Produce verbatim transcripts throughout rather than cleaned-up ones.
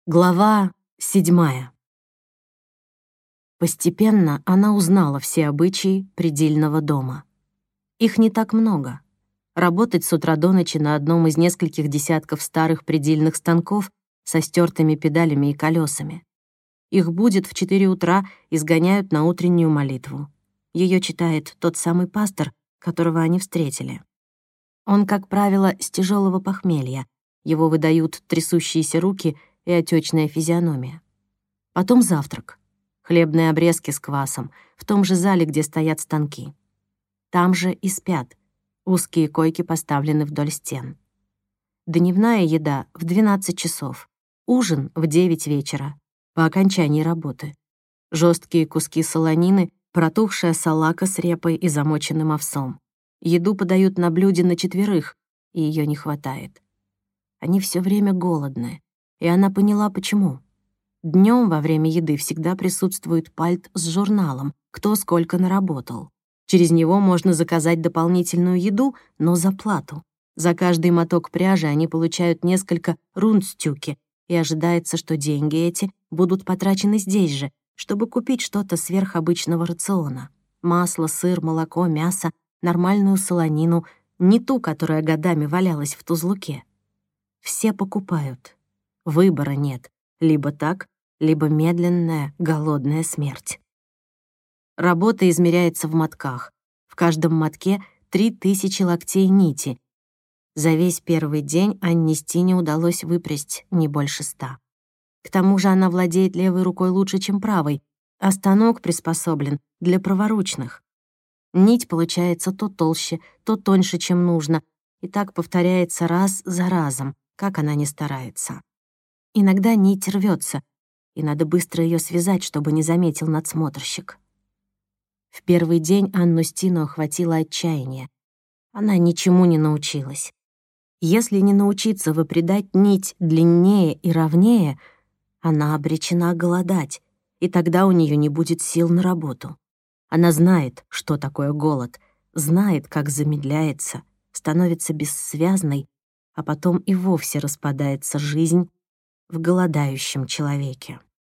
Глава седьмая. Постепенно она узнала все обычаи предельного дома. Их не так много. Работать с утра до ночи на одном из нескольких десятков старых предельных станков со стертыми педалями и колесами. Их будет в четыре утра и сгоняют на утреннюю молитву. Ее читает тот самый пастор, которого они встретили. Он, как правило, с тяжелого похмелья. Его выдают трясущиеся руки и отечная физиономия. Потом завтрак. Хлебные обрезки с квасом в том же зале, где стоят станки. Там же и спят. Узкие койки поставлены вдоль стен. Дневная еда в двенадцать часов. Ужин в девять вечера, по окончании работы. Жесткие куски солонины, протухшая салака с репой и замоченным овсом. Еду подают на блюде на четверых, и ее не хватает. Они все время голодны. И она поняла, почему. Днем во время еды всегда присутствует пальт с журналом, кто сколько наработал. Через него можно заказать дополнительную еду, но за плату. За каждый моток пряжи они получают несколько рундстюки, и ожидается, что деньги эти будут потрачены здесь же, чтобы купить что-то сверх обычного рациона. Масло, сыр, молоко, мясо, нормальную солонину, не ту, которая годами валялась в тузлуке. Все покупают. Выбора нет. Либо так, либо медленная, голодная смерть. Работа измеряется в мотках. В каждом мотке три тысячи локтей нити. За весь первый день Анне Стине удалось выпрясть не больше ста. К тому же она владеет левой рукой лучше, чем правой, а станок приспособлен для праворучных. Нить получается то толще, то тоньше, чем нужно, и так повторяется раз за разом, как она ни старается. Иногда нить рвется, и надо быстро ее связать, чтобы не заметил надсмотрщик. В первый день Анну Стину охватило отчаяние. Она ничему не научилась. Если не научиться выпрядать нить длиннее и ровнее, она обречена голодать, и тогда у нее не будет сил на работу. Она знает, что такое голод, знает, как замедляется, становится бессвязной, а потом и вовсе распадается жизнь в голодающем человеке.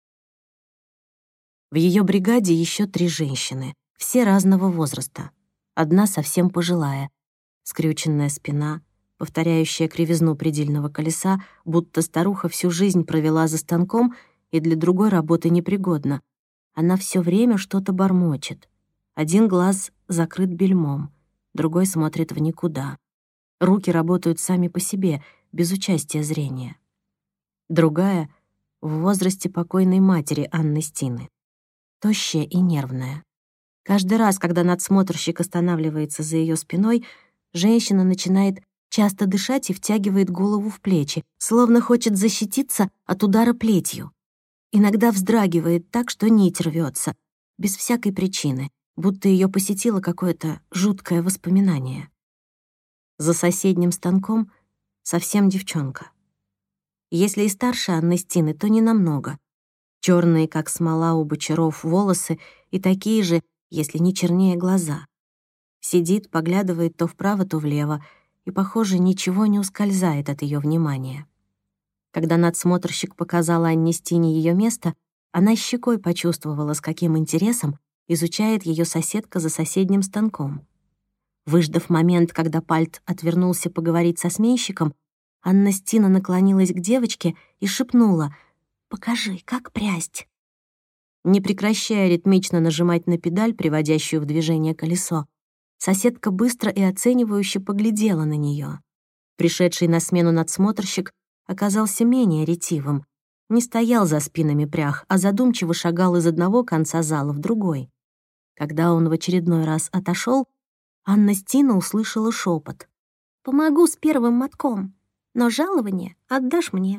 В ее бригаде еще три женщины, все разного возраста. Одна совсем пожилая, скрюченная спина, повторяющая кривизну предельного колеса, будто старуха всю жизнь провела за станком и для другой работы непригодна. Она все время что-то бормочет. Один глаз закрыт бельмом, другой смотрит в никуда. Руки работают сами по себе, без участия зрения. Другая — в возрасте покойной матери Анны Стины. Тощая и нервная. Каждый раз, когда надсмотрщик останавливается за ее спиной, женщина начинает часто дышать и втягивает голову в плечи, словно хочет защититься от удара плетью. Иногда вздрагивает так, что нить рвется, без всякой причины, будто ее посетило какое-то жуткое воспоминание. За соседним станком совсем девчонка. Если и старше Анны Стины, то ненамного. Черные, как смола у бочаров, волосы и такие же, если не чернее, глаза. Сидит, поглядывает то вправо, то влево, и, похоже, ничего не ускользает от ее внимания. Когда надсмотрщик показал Анне Стине ее место, она щекой почувствовала, с каким интересом изучает ее соседка за соседним станком. Выждав момент, когда Пальт отвернулся поговорить со сменщиком, Анна Стина наклонилась к девочке и шепнула: «Покажи, как прясть». Не прекращая ритмично нажимать на педаль, приводящую в движение колесо, соседка быстро и оценивающе поглядела на нее. Пришедший на смену надсмотрщик оказался менее ретивым, не стоял за спинами прях, а задумчиво шагал из одного конца зала в другой. Когда он в очередной раз отошел, Анна Стина услышала шепот: «Помогу с первым мотком, но жалование отдашь мне».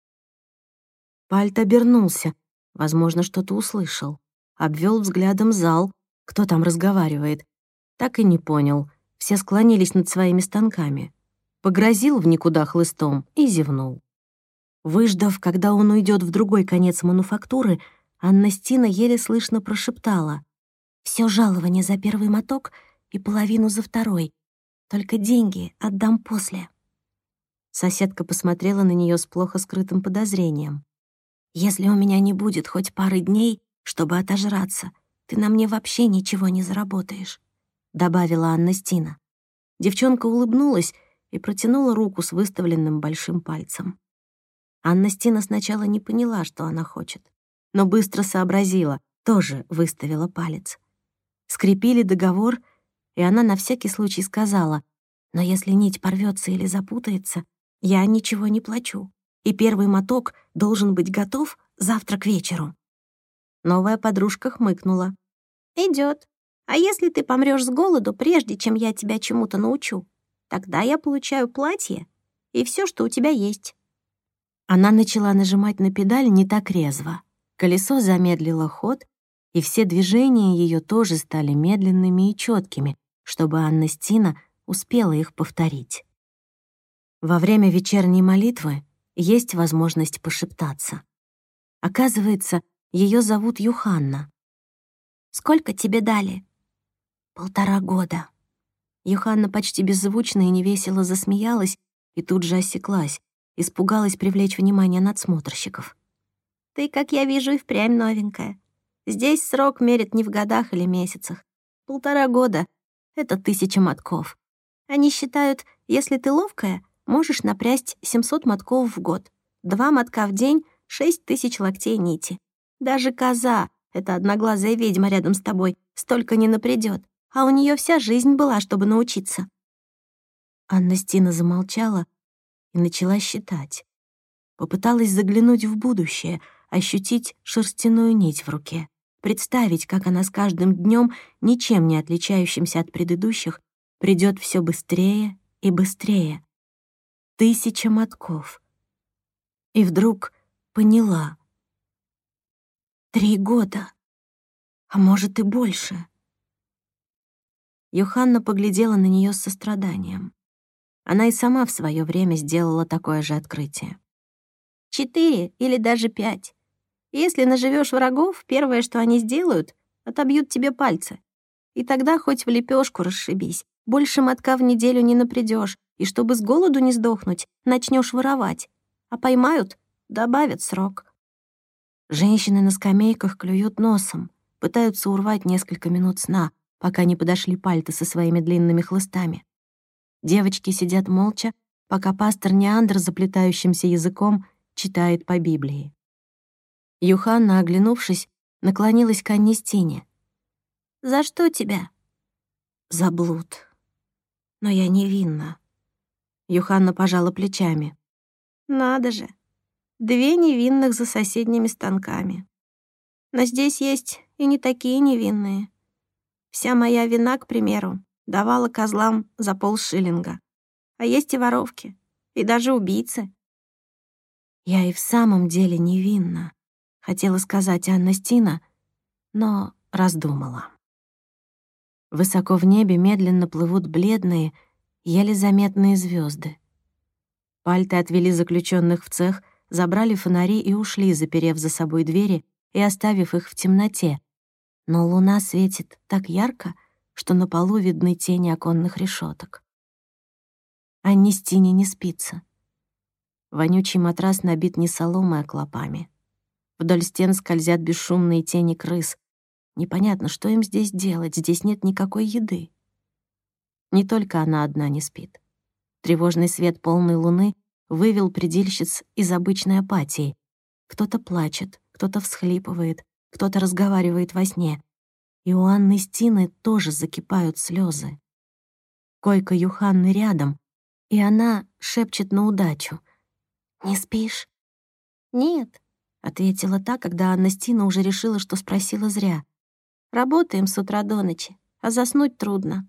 Пальт обернулся, возможно, что-то услышал. Обвел взглядом зал, кто там разговаривает. Так и не понял, все склонились над своими станками. Погрозил в никуда хлыстом и зевнул. Выждав, когда он уйдет в другой конец мануфактуры, Анна Стина еле слышно прошептала: «Всё жалование за первый моток и половину за второй. Только деньги отдам после». Соседка посмотрела на нее с плохо скрытым подозрением. «Если у меня не будет хоть пары дней, чтобы отожраться, ты на мне вообще ничего не заработаешь», — добавила Анна Стина. Девчонка улыбнулась и протянула руку с выставленным большим пальцем. Анна Стина сначала не поняла, что она хочет, но быстро сообразила, тоже выставила палец. Скрепили договор, и она на всякий случай сказала: «Но если нить порвется или запутается, я ничего не плачу, и первый моток должен быть готов завтра к вечеру». Новая подружка хмыкнула. «Идёт. А если ты помрёшь с голоду, прежде чем я тебя чему-то научу, тогда я получаю платье и всё, что у тебя есть». Она начала нажимать на педаль не так резво. Колесо замедлило ход, и все движения её тоже стали медленными и чёткими, чтобы Анна Стина успела их повторить. Во время вечерней молитвы есть возможность пошептаться. Оказывается, её зовут Юханна. «Сколько тебе дали?» «Полтора года». Юханна почти беззвучно и невесело засмеялась и тут же осеклась, испугалась привлечь внимание надсмотрщиков. «Ты, как я вижу, и впрямь новенькая. Здесь срок мерят не в годах или месяцах. Полтора года — это тысяча мотков. Они считают, если ты ловкая, можешь напрясть семьсот мотков в год. Два мотка в день — шесть тысяч локтей нити. Даже коза, эта одноглазая ведьма рядом с тобой, столько не напрядёт, а у неё вся жизнь была, чтобы научиться». Анна Стина замолчала и начала считать. Попыталась заглянуть в будущее, ощутить шерстяную нить в руке, представить, как она с каждым днём, ничем не отличающимся от предыдущих, придёт всё быстрее и быстрее. Тысяча мотков. И вдруг поняла. Три года. А может и больше. Юханна поглядела на неё с состраданием. Она и сама в своё время сделала такое же открытие. «Четыре или даже пять. Если наживёшь врагов, первое, что они сделают, отобьют тебе пальцы. И тогда хоть в лепёшку расшибись. Больше мотка в неделю не напрядёшь, и чтобы с голоду не сдохнуть, начнёшь воровать. А поймают — добавят срок». Женщины на скамейках клюют носом, пытаются урвать несколько минут сна, пока не подошли пальты со своими длинными хлыстами. Девочки сидят молча, пока пастор Неандр заплетающимся языком читает по Библии. Юханна, оглянувшись, наклонилась к Анне Стине. «За что тебя?» «За блуд. Но я невинна». Юханна пожала плечами. «Надо же, две невинных за соседними станками. Но здесь есть и не такие невинные. Вся моя вина, к примеру, давала козлам за полшиллинга. А есть и воровки, и даже убийцы». «Я и в самом деле невинна», — хотела сказать Анна Стина, но раздумала. Высоко в небе медленно плывут бледные, еле заметные звезды. Пальты отвели заключенных в цех, забрали фонари и ушли, заперев за собой двери и оставив их в темноте. Но луна светит так ярко, что на полу видны тени оконных решеток. Анне Стине не спится. Вонючий матрас набит не соломой, а клопами. Вдоль стен скользят бесшумные тени крыс. Непонятно, что им здесь делать, здесь нет никакой еды. Не только она одна не спит. Тревожный свет полной луны вывел предильщиц из обычной апатии. Кто-то плачет, кто-то всхлипывает, кто-то разговаривает во сне. И у Анны Стины тоже закипают слезы. Койка Юханны рядом, и она шепчет на удачу. «Не спишь?» «Нет», — ответила та, когда Анна Стина уже решила, что спросила зря. «Работаем с утра до ночи, а заснуть трудно».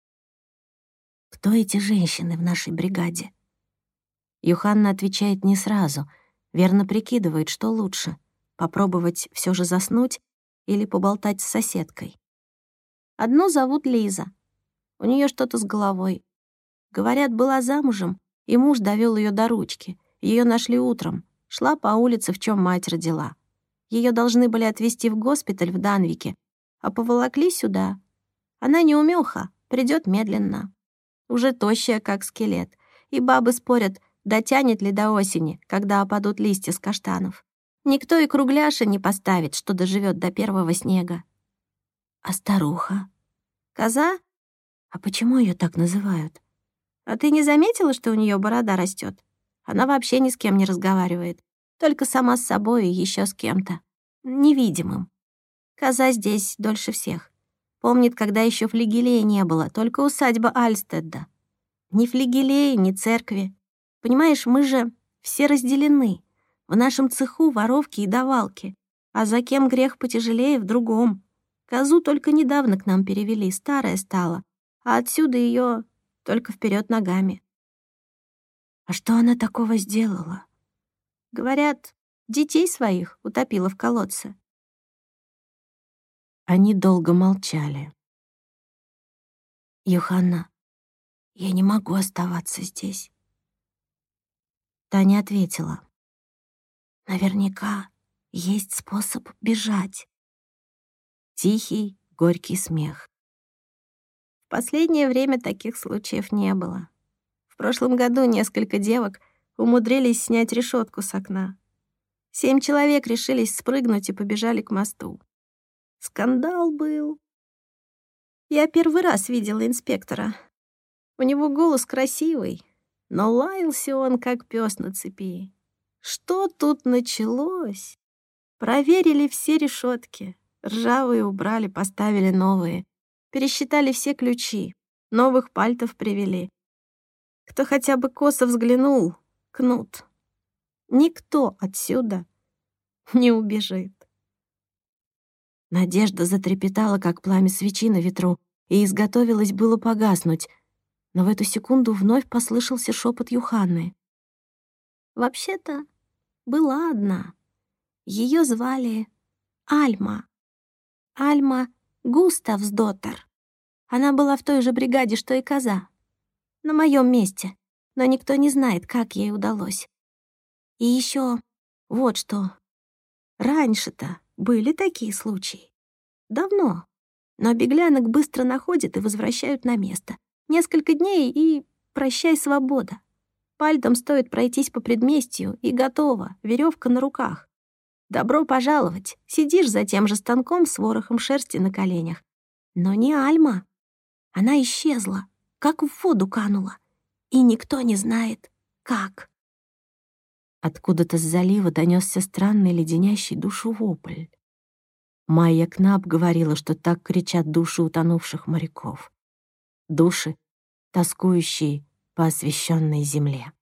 «Кто эти женщины в нашей бригаде?» Юханна отвечает не сразу, верно прикидывает, что лучше — попробовать всё же заснуть или поболтать с соседкой. Одну зовут Лиза. У неё что-то с головой. Говорят, была замужем, и муж довёл её до ручки. Её нашли утром. Шла по улице, в чём мать родила. Её должны были отвезти в госпиталь в Данвике, а поволокли сюда. Она неумеха, придёт медленно. Уже тощая, как скелет. И бабы спорят, дотянет ли до осени, когда опадут листья с каштанов. Никто и кругляша не поставит, что доживет до первого снега. А старуха? Коза? А почему ее так называют? А ты не заметила, что у нее борода растет? Она вообще ни с кем не разговаривает. Только сама с собой и еще с кем-то. Невидимым. Коза здесь дольше всех. Помнит, когда еще флигелея не было, только усадьба Альстедда. Ни флигелея, ни церкви. Понимаешь, мы же все разделены. В нашем цеху воровки и давалки. А за кем грех потяжелее, в другом. Козу только недавно к нам перевели, старая стала. А отсюда ее только вперед ногами. А что она такого сделала? Говорят, детей своих утопила в колодце. Они долго молчали. «Юханна, я не могу оставаться здесь». Таня ответила. «Наверняка есть способ бежать». Тихий, горький смех. В последнее время таких случаев не было. В прошлом году несколько девок умудрились снять решетку с окна. Семь человек решились спрыгнуть и побежали к мосту. Скандал был. Я первый раз видела инспектора. У него голос красивый, но лаялся он, как пес на цепи. Что тут началось? Проверили все решетки. Ржавые убрали, поставили новые. Пересчитали все ключи. Новых пальтов привели. Кто хотя бы косо взглянул — кнут. Никто отсюда не убежит. Надежда затрепетала, как пламя свечи на ветру, и изготовилась было погаснуть. Но в эту секунду вновь послышался шепот Юханны. Вообще-то была одна. Ее звали Альма. Альма Густавсдоттер. Она была в той же бригаде, что и коза. На моем месте. Но никто не знает, как ей удалось. И еще вот что. Раньше-то были такие случаи. Давно. Но беглянок быстро находят и возвращают на место. Несколько дней и прощай, свобода. Пальтом стоит пройтись по предместью, и готово, веревка на руках. Добро пожаловать. Сидишь за тем же станком с ворохом шерсти на коленях. Но не Альма. Она исчезла, как в воду канула. И никто не знает, как. Откуда-то с залива донесся странный леденящий душу вопль. Майя Кнап говорила, что так кричат души утонувших моряков. Души, тоскующие по освященной земле.